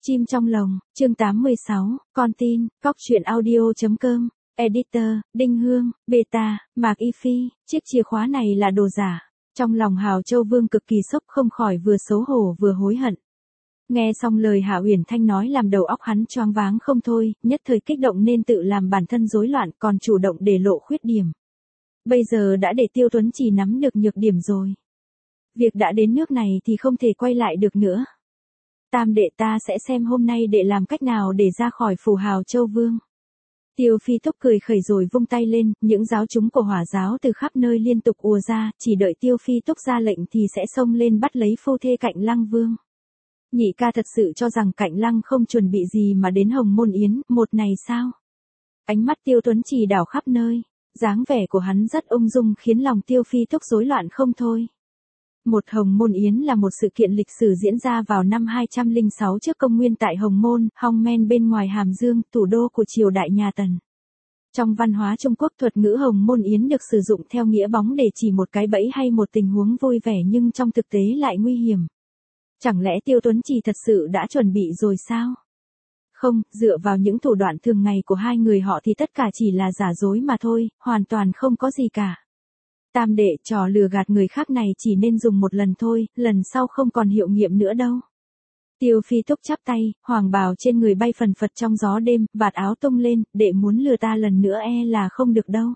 Chim trong lồng, chương 86, con tin, góc truyện audio.com, editor, Đinh Hương, beta, Mạc Y Phi, chiếc chìa khóa này là đồ giả. Trong lòng Hào Châu Vương cực kỳ sốc, không khỏi vừa xấu hổ vừa hối hận. Nghe xong lời Hạ Uyển Thanh nói làm đầu óc hắn choáng váng không thôi, nhất thời kích động nên tự làm bản thân rối loạn, còn chủ động để lộ khuyết điểm. Bây giờ đã để Tiêu Tuấn Chỉ nắm được nhược điểm rồi. Việc đã đến nước này thì không thể quay lại được nữa. Tam đệ, ta sẽ xem hôm nay đệ làm cách nào để ra khỏi phủ Hào Châu Vương. Tiêu Phi Túc cười khẩy rồi vung tay lên, những giáo chúng của Hỏa giáo từ khắp nơi liên tục ùa ra, chỉ đợi Tiêu Phi Túc ra lệnh thì sẽ xông lên bắt lấy phu thê Cạnh Lăng Vương. Nhị ca thật sự cho rằng Cạnh Lăng không chuẩn bị gì mà đến Hồng Môn Yến, một này sao? Ánh mắt Tiêu Tuấn Chỉ đảo khắp nơi, dáng vẻ của hắn rất ung dung khiến lòng Tiêu Phi Túc rối loạn không thôi. Một Hồng Môn Yến là một sự kiện lịch sử diễn ra vào năm 206 trước công nguyên tại Hồng Môn, Hong Men bên ngoài Hàm Dương, thủ đô của triều đại nhà Tần. Trong văn hóa Trung Quốc, thuật ngữ Hồng Môn Yến được sử dụng theo nghĩa bóng để chỉ một cái bẫy hay một tình huống vui vẻ nhưng trong thực tế lại nguy hiểm. Chẳng lẽ Tiêu Tuấn Chỉ thật sự đã chuẩn bị rồi sao? Không, dựa vào những thủ đoạn thường ngày của hai người họ thì tất cả chỉ là giả dối mà thôi, hoàn toàn không có gì cả. Tam đệ, trò lừa gạt người khác này chỉ nên dùng một lần thôi, lần sau không còn hiệu nghiệm nữa đâu. Tiêu Phi Túc chắp tay, hoàng bào trên người bay phần phật trong gió đêm, vạt áo tung lên, đệ muốn lừa ta lần nữa là không được đâu.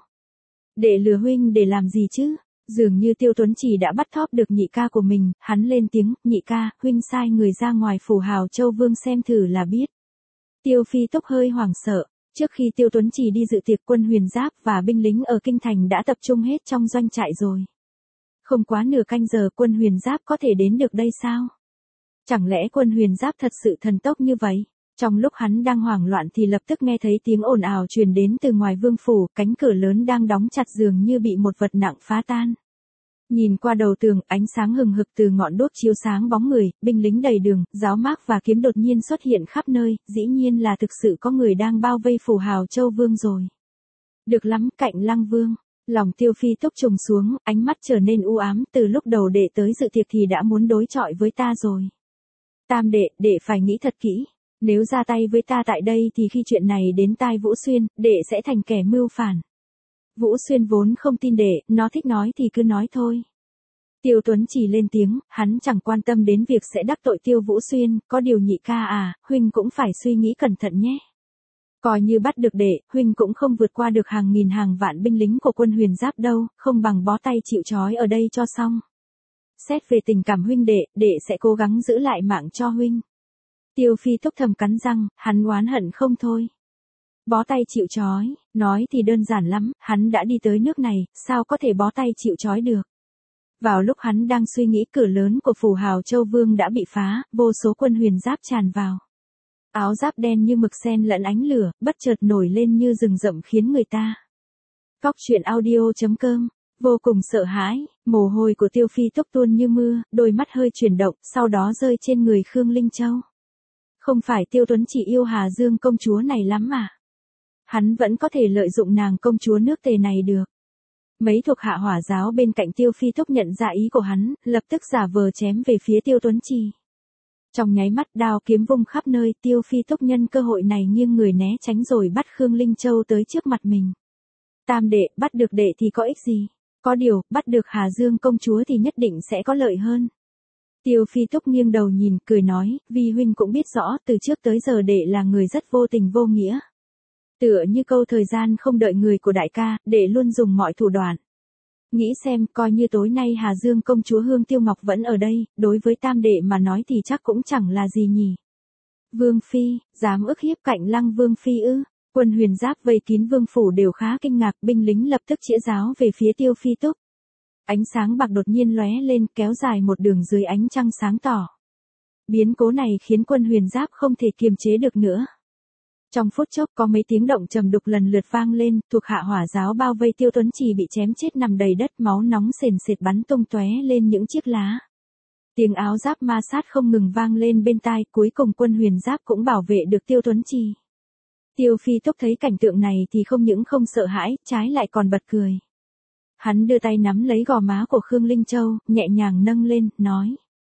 Đệ lừa huynh để làm gì chứ? Dường như Tiêu Tuấn Chỉ đã bắt thóp được nhị ca của mình, hắn lên tiếng, nhị ca, huynh sai người ra ngoài phủ Hào Châu Vương xem thử là biết. Tiêu Phi Túc hơi hoảng sợ. Trước khi Tiêu Tuấn Chỉ đi dự tiệc, quân Huyền Giáp và binh lính ở kinh thành đã tập trung hết trong doanh trại rồi. Không quá nửa canh giờ quân Huyền Giáp có thể đến được đây sao? Chẳng lẽ quân Huyền Giáp thật sự thần tốc như vậy? Trong lúc hắn đang hoảng loạn thì lập tức nghe thấy tiếng ồn ào truyền đến từ ngoài vương phủ, cánh cửa lớn đang đóng chặt dường như bị một vật nặng phá tan. Nhìn qua đầu tường, ánh sáng hừng hực từ ngọn đuốc chiếu sáng bóng người, binh lính đầy đường, giáo mác và kiếm đột nhiên xuất hiện khắp nơi, dĩ nhiên là thực sự có người đang bao vây phủ Hào Châu Vương rồi. Được lắm, Cạnh Lăng Vương. Lòng Tiêu Phi Túc trùng xuống, ánh mắt trở nên u ám, từ lúc đầu đệ tới dự tiệc thì đã muốn đối chọi với ta rồi. Tam đệ, đệ phải nghĩ thật kỹ. Nếu ra tay với ta tại đây thì khi chuyện này đến tai Vũ Xuyên, đệ sẽ thành kẻ mưu phản. Vũ Xuyên vốn không tin đệ, nó thích nói thì cứ nói thôi. Tiêu Tuấn Chỉ lên tiếng, hắn chẳng quan tâm đến việc sẽ đắc tội Tiêu Vũ Xuyên, có điều nhị ca à, huynh cũng phải suy nghĩ cẩn thận nhé. Coi như bắt được đệ, huynh cũng không vượt qua được hàng nghìn hàng vạn binh lính của quân Huyền Giáp đâu, không bằng bó tay chịu trói ở đây cho xong. Xét về tình cảm huynh đệ sẽ cố gắng giữ lại mạng cho huynh. Tiêu Phi Túc thầm cắn răng, hắn oán hận không thôi. Bó tay chịu trói, nói thì đơn giản lắm, hắn đã đi tới nước này, sao có thể bó tay chịu trói được. Vào lúc hắn đang suy nghĩ, cửa lớn của phủ Hào Châu Vương đã bị phá, vô số quân Huyền Giáp tràn vào. Áo giáp đen như mực xen lẫn ánh lửa, bất chợt nổi lên như rừng rậm khiến người ta. Góc truyện audio.com, vô cùng sợ hãi, mồ hôi của Tiêu Phi Túc tuôn như mưa, đôi mắt hơi chuyển động, sau đó rơi trên người Khương Linh Châu. Không phải Tiêu Tuấn Chỉ yêu Hà Dương công chúa này lắm mà. Hắn vẫn có thể lợi dụng nàng công chúa nước Tề này được. Mấy thuộc hạ Hỏa giáo bên cạnh Tiêu Phi Túc nhận ra ý của hắn, lập tức giả vờ chém về phía Tiêu Tuấn Chỉ. Trong nháy mắt đao kiếm vung khắp nơi, Tiêu Phi Túc nhân cơ hội này nghiêng người né tránh rồi bắt Khương Linh Châu tới trước mặt mình. Tam đệ, bắt được đệ thì có ích gì? Có điều, bắt được Hà Dương công chúa thì nhất định sẽ có lợi hơn. Tiêu Phi Túc nghiêng đầu nhìn, cười nói, vì huynh cũng biết rõ, từ trước tới giờ đệ là người rất vô tình vô nghĩa. Tựa như câu thời gian không đợi người của đại ca, đệ luôn dùng mọi thủ đoạn. Nghĩ xem, coi như tối nay Hà Dương công chúa Hương Tiêu Ngọc vẫn ở đây, đối với tam đệ mà nói thì chắc cũng chẳng là gì nhỉ. Vương Phi, dám ức hiếp Cạnh Lăng Vương Phi ư? Quân Huyền Giáp vây kín vương phủ đều khá kinh ngạc, binh lính lập tức chĩa giáo về phía Tiêu Phi Túc. Ánh sáng bạc đột nhiên lóe lên, kéo dài một đường dưới ánh trăng sáng tỏ. Biến cố này khiến quân Huyền Giáp không thể kiềm chế được nữa. Trong phút chốc có mấy tiếng động trầm đục lần lượt vang lên, thuộc hạ Hỏa giáo bao vây Tiêu Tuấn Chỉ bị chém chết nằm đầy đất, máu nóng sền sệt bắn tung tóe lên những chiếc lá. Tiếng áo giáp ma sát không ngừng vang lên bên tai, cuối cùng quân Huyền Giáp cũng bảo vệ được Tiêu Tuấn Chỉ. Tiêu Phi Túc thấy cảnh tượng này thì không những không sợ hãi, trái lại còn bật cười. Hắn đưa tay nắm lấy gò má của Khương Linh Châu, nhẹ nhàng nâng lên, nói.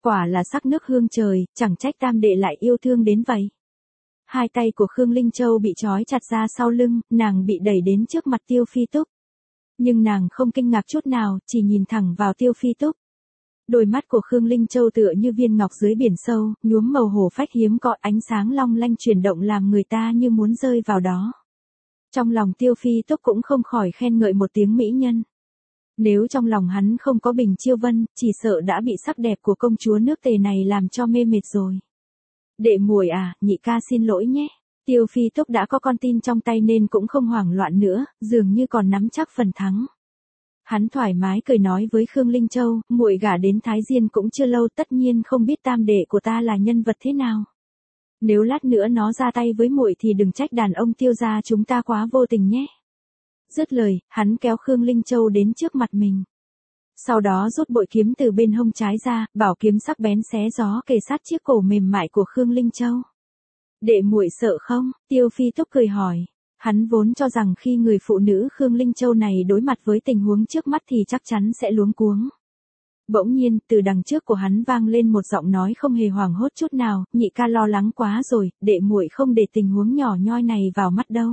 Quả là sắc nước hương trời, chẳng trách tam đệ lại yêu thương đến vậy. Hai tay của Khương Linh Châu bị trói chặt ra sau lưng, nàng bị đẩy đến trước mặt Tiêu Phi Túc. Nhưng nàng không kinh ngạc chút nào, chỉ nhìn thẳng vào Tiêu Phi Túc. Đôi mắt của Khương Linh Châu tựa như viên ngọc dưới biển sâu, nhuốm màu hổ phách hiếm có, ánh sáng long lanh chuyển động làm người ta như muốn rơi vào đó. Trong lòng Tiêu Phi Túc cũng không khỏi khen ngợi một tiếng mỹ nhân. Nếu trong lòng hắn không có Bình Chiêu Vân, chỉ sợ đã bị sắc đẹp của công chúa nước Tề này làm cho mê mệt rồi. Đệ muội à, nhị ca xin lỗi nhé. Tiêu Phi Túc đã có con tin trong tay nên cũng không hoảng loạn nữa, dường như còn nắm chắc phần thắng. Hắn thoải mái cười nói với Khương Linh Châu, muội gả đến Thái Diên cũng chưa lâu, tất nhiên không biết tam đệ của ta là nhân vật thế nào. Nếu lát nữa nó ra tay với muội thì đừng trách đàn ông Tiêu gia chúng ta quá vô tình nhé. Dứt lời, hắn kéo Khương Linh Châu đến trước mặt mình. Sau đó rút bội kiếm từ bên hông trái ra, bảo kiếm sắc bén xé gió kề sát chiếc cổ mềm mại của Khương Linh Châu. Đệ muội sợ không? Tiêu Phi Túc cười hỏi. Hắn vốn cho rằng khi người phụ nữ Khương Linh Châu này đối mặt với tình huống trước mắt thì chắc chắn sẽ luống cuống. Bỗng nhiên, từ đằng trước của hắn vang lên một giọng nói không hề hoảng hốt chút nào, nhị ca lo lắng quá rồi, đệ muội không để tình huống nhỏ nhoi này vào mắt đâu.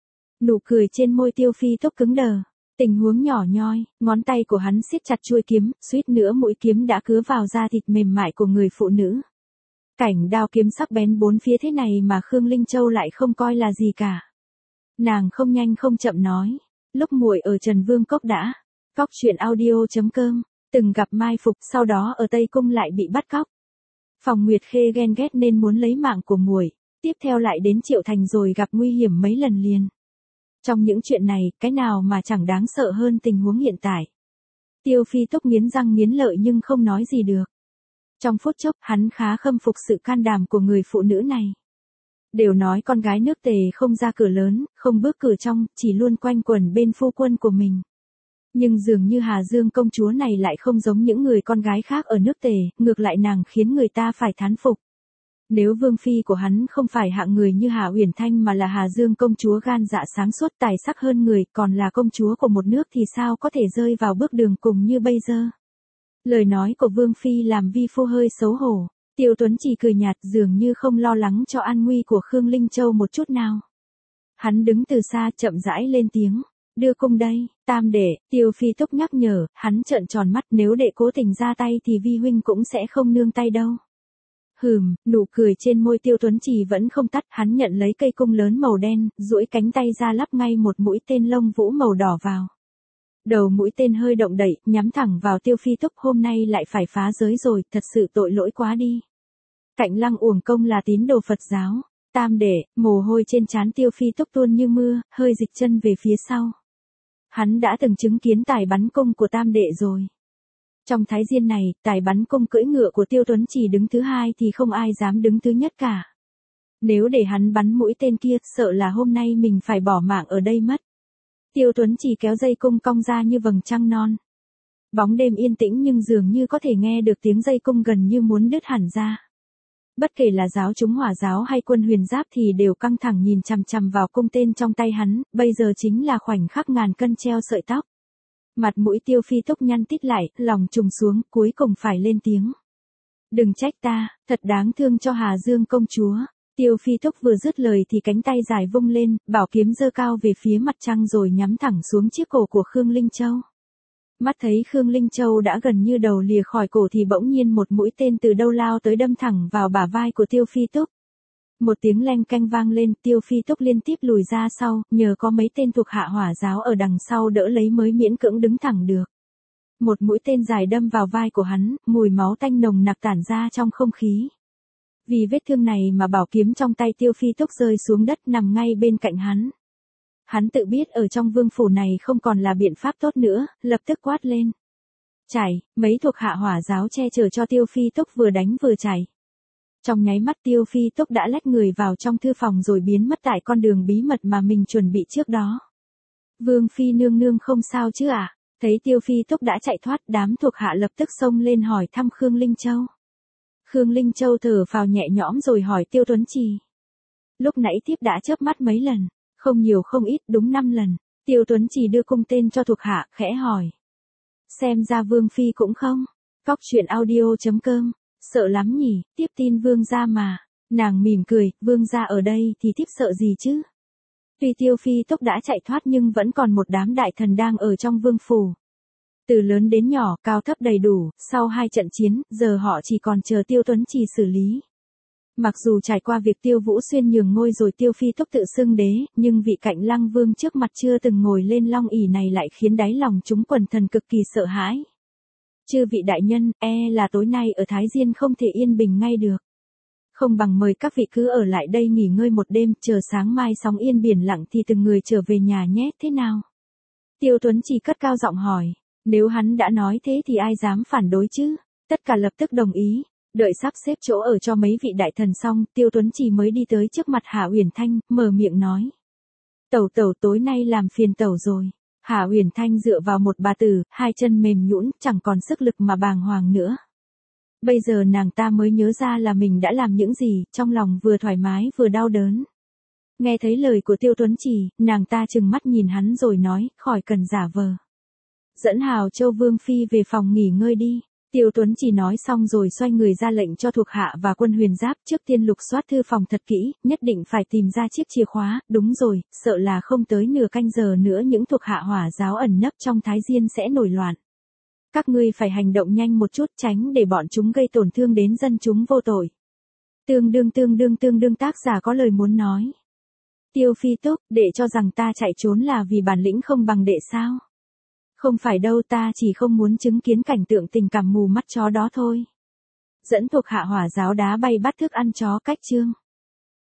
Nụ cười trên môi Tiêu Phi Túc cứng đờ. Tình huống nhỏ nhoi, ngón tay của hắn siết chặt chuôi kiếm, suýt nữa mũi kiếm đã cứa vào da thịt mềm mại của người phụ nữ. Cảnh đao kiếm sắc bén bốn phía thế này mà Khương Linh Châu lại không coi là gì cả. Nàng không nhanh không chậm nói, lúc muội ở Trần Vương Cốc đã. Cóc truyện audio.com, từng gặp mai phục, sau đó ở Tây Cung lại bị bắt cóc. Phòng Nguyệt Khê ghen ghét nên muốn lấy mạng của muội, tiếp theo lại đến Triệu Thành rồi gặp nguy hiểm mấy lần liền. Trong những chuyện này, cái nào mà chẳng đáng sợ hơn tình huống hiện tại. Tiêu Phi Túc nghiến răng nghiến lợi nhưng không nói gì được. Trong phút chốc, hắn khá khâm phục sự can đảm của người phụ nữ này. Đều nói con gái nước Tề không ra cửa lớn, không bước cửa trong, chỉ luôn quanh quẩn bên phu quân của mình. Nhưng dường như Hà Dương công chúa này lại không giống những người con gái khác ở nước Tề, ngược lại nàng khiến người ta phải thán phục. Nếu vương phi của hắn không phải hạng người như Hà Uyển Thanh mà là Hà Dương công chúa gan dạ sáng suốt tài sắc hơn người, còn là công chúa của một nước thì sao có thể rơi vào bước đường cùng như bây giờ. Lời nói của vương phi làm vi phu hơi xấu hổ. Tiêu Tuấn chỉ cười nhạt dường như không lo lắng cho an nguy của Khương Linh Châu một chút nào. Hắn đứng từ xa chậm rãi lên tiếng. Đưa cung đây, tam đệ, Tiêu Phi Túc nhắc nhở, hắn trợn tròn mắt nếu đệ cố tình ra tay thì vi huynh cũng sẽ không nương tay đâu. Nụ cười trên môi Tiêu Tuấn Trì vẫn không tắt, hắn nhận lấy cây cung lớn màu đen, duỗi cánh tay ra lắp ngay một mũi tên lông vũ màu đỏ vào. Đầu mũi tên hơi động đậy, nhắm thẳng vào Tiêu Phi Túc, hôm nay lại phải phá giới rồi, thật sự tội lỗi quá đi. Cạnh Lăng Uổng Công là tín đồ Phật giáo. Tam đệ, mồ hôi trên trán Tiêu Phi Túc tuôn như mưa, hơi dịch chân về phía sau. Hắn đã từng chứng kiến tài bắn cung của tam đệ rồi. Trong Thái Diên này, tài bắn cung cưỡi ngựa của Tiêu Tuấn Trì đứng thứ hai thì không ai dám đứng thứ nhất cả. Nếu để hắn bắn mũi tên kia, sợ là hôm nay mình phải bỏ mạng ở đây mất. Tiêu Tuấn Trì kéo dây cung cong ra như vầng trăng non. Bóng đêm yên tĩnh nhưng dường như có thể nghe được tiếng dây cung gần như muốn đứt hẳn ra. Bất kể là giáo chúng Hỏa giáo hay quân Huyền Giáp thì đều căng thẳng nhìn chằm chằm vào cung tên trong tay hắn, bây giờ chính là khoảnh khắc ngàn cân treo sợi tóc. Mặt mũi Tiêu Phi Túc nhăn tít lại, lòng trùng xuống, cuối cùng phải lên tiếng. Đừng trách ta, thật đáng thương cho Hà Dương công chúa. Tiêu Phi Túc vừa dứt lời thì cánh tay dài vung lên, bảo kiếm giơ cao về phía mặt trăng rồi nhắm thẳng xuống chiếc cổ của Khương Linh Châu. Mắt thấy Khương Linh Châu đã gần như đầu lìa khỏi cổ thì bỗng nhiên một mũi tên từ đâu lao tới đâm thẳng vào bả vai của Tiêu Phi Túc. Một tiếng leng canh vang lên, Tiêu Phi Túc liên tiếp lùi ra sau, nhờ có mấy tên thuộc hạ Hỏa giáo ở đằng sau đỡ lấy mới miễn cưỡng đứng thẳng được. Một mũi tên dài đâm vào vai của hắn, mùi máu tanh nồng nặc tản ra trong không khí. Vì vết thương này mà bảo kiếm trong tay Tiêu Phi Túc rơi xuống đất nằm ngay bên cạnh hắn. Hắn tự biết ở trong vương phủ này không còn là biện pháp tốt nữa, lập tức quát lên. Chảy, mấy thuộc hạ Hỏa giáo che chở cho Tiêu Phi Túc vừa đánh vừa chảy. Trong nháy mắt Tiêu Phi Túc đã lách người vào trong thư phòng rồi biến mất tại con đường bí mật mà mình chuẩn bị trước đó. Vương Phi nương nương không sao chứ ạ? Thấy Tiêu Phi Túc đã chạy thoát, đám thuộc hạ lập tức xông lên hỏi thăm Khương Linh Châu. Khương Linh Châu thở phào nhẹ nhõm rồi hỏi Tiêu Tuấn Trì. Lúc nãy thiếp đã chớp mắt mấy lần, không nhiều không ít, đúng 5 lần. Tiêu Tuấn Trì đưa cung tên cho thuộc hạ, khẽ hỏi. Xem ra Vương Phi cũng không. Cóc truyện audio.com Sợ lắm nhỉ, tiếp tin vương gia mà. Nàng mỉm cười, vương gia ở đây thì tiếp sợ gì chứ? Tuy Tiêu Phi Túc đã chạy thoát nhưng vẫn còn một đám đại thần đang ở trong vương phủ. Từ lớn đến nhỏ, cao thấp đầy đủ, sau 2 trận chiến, giờ họ chỉ còn chờ Tiêu Tuấn Trì xử lý. Mặc dù trải qua việc Tiêu Vũ Xuyên nhường ngôi rồi Tiêu Phi Túc tự xưng đế, nhưng vị Cạnh Lăng Vương trước mặt chưa từng ngồi lên long ỷ này lại khiến đáy lòng chúng quần thần cực kỳ sợ hãi. Chư vị đại nhân, là tối nay ở Thái Diên không thể yên bình ngay được. Không bằng mời các vị cứ ở lại đây nghỉ ngơi một đêm, chờ sáng mai sóng yên biển lặng thì từng người trở về nhà nhé, thế nào? Tiêu Tuấn Trì cất cao giọng hỏi, nếu hắn đã nói thế thì ai dám phản đối chứ? Tất cả lập tức đồng ý. Đợi sắp xếp chỗ ở cho mấy vị đại thần xong, Tiêu Tuấn Trì mới đi tới trước mặt Hạ Uyển Thanh, mở miệng nói. Tẩu tẩu tối nay làm phiền tẩu rồi. Hạ Uyển Thanh dựa vào một bà tử, 2 chân mềm nhũn, chẳng còn sức lực mà bàng hoàng nữa. Bây giờ nàng ta mới nhớ ra là mình đã làm những gì, trong lòng vừa thoải mái vừa đau đớn. Nghe thấy lời của Tiêu Tuấn Trì, nàng ta trừng mắt nhìn hắn rồi nói, khỏi cần giả vờ. Dẫn Hào Châu Vương Phi về phòng nghỉ ngơi đi. Tiêu Tuấn Trì nói xong rồi xoay người ra lệnh cho thuộc hạ và quân huyền giáp trước tiên lục soát thư phòng thật kỹ, nhất định phải tìm ra chiếc chìa khóa, đúng rồi, sợ là không tới nửa canh giờ nữa những thuộc hạ Hỏa giáo ẩn nấp trong Thái Diên sẽ nổi loạn. Các ngươi phải hành động nhanh một chút tránh để bọn chúng gây tổn thương đến dân chúng vô tội. Tương đương tác giả có lời muốn nói. Tiêu Phi Túc, để cho rằng ta chạy trốn là vì bản lĩnh không bằng đệ sao? Không phải đâu, ta chỉ không muốn chứng kiến cảnh tượng tình cảm mù mắt chó đó thôi. Dẫn thuộc hạ Hỏa giáo đá bay bắt thức ăn chó cách chương.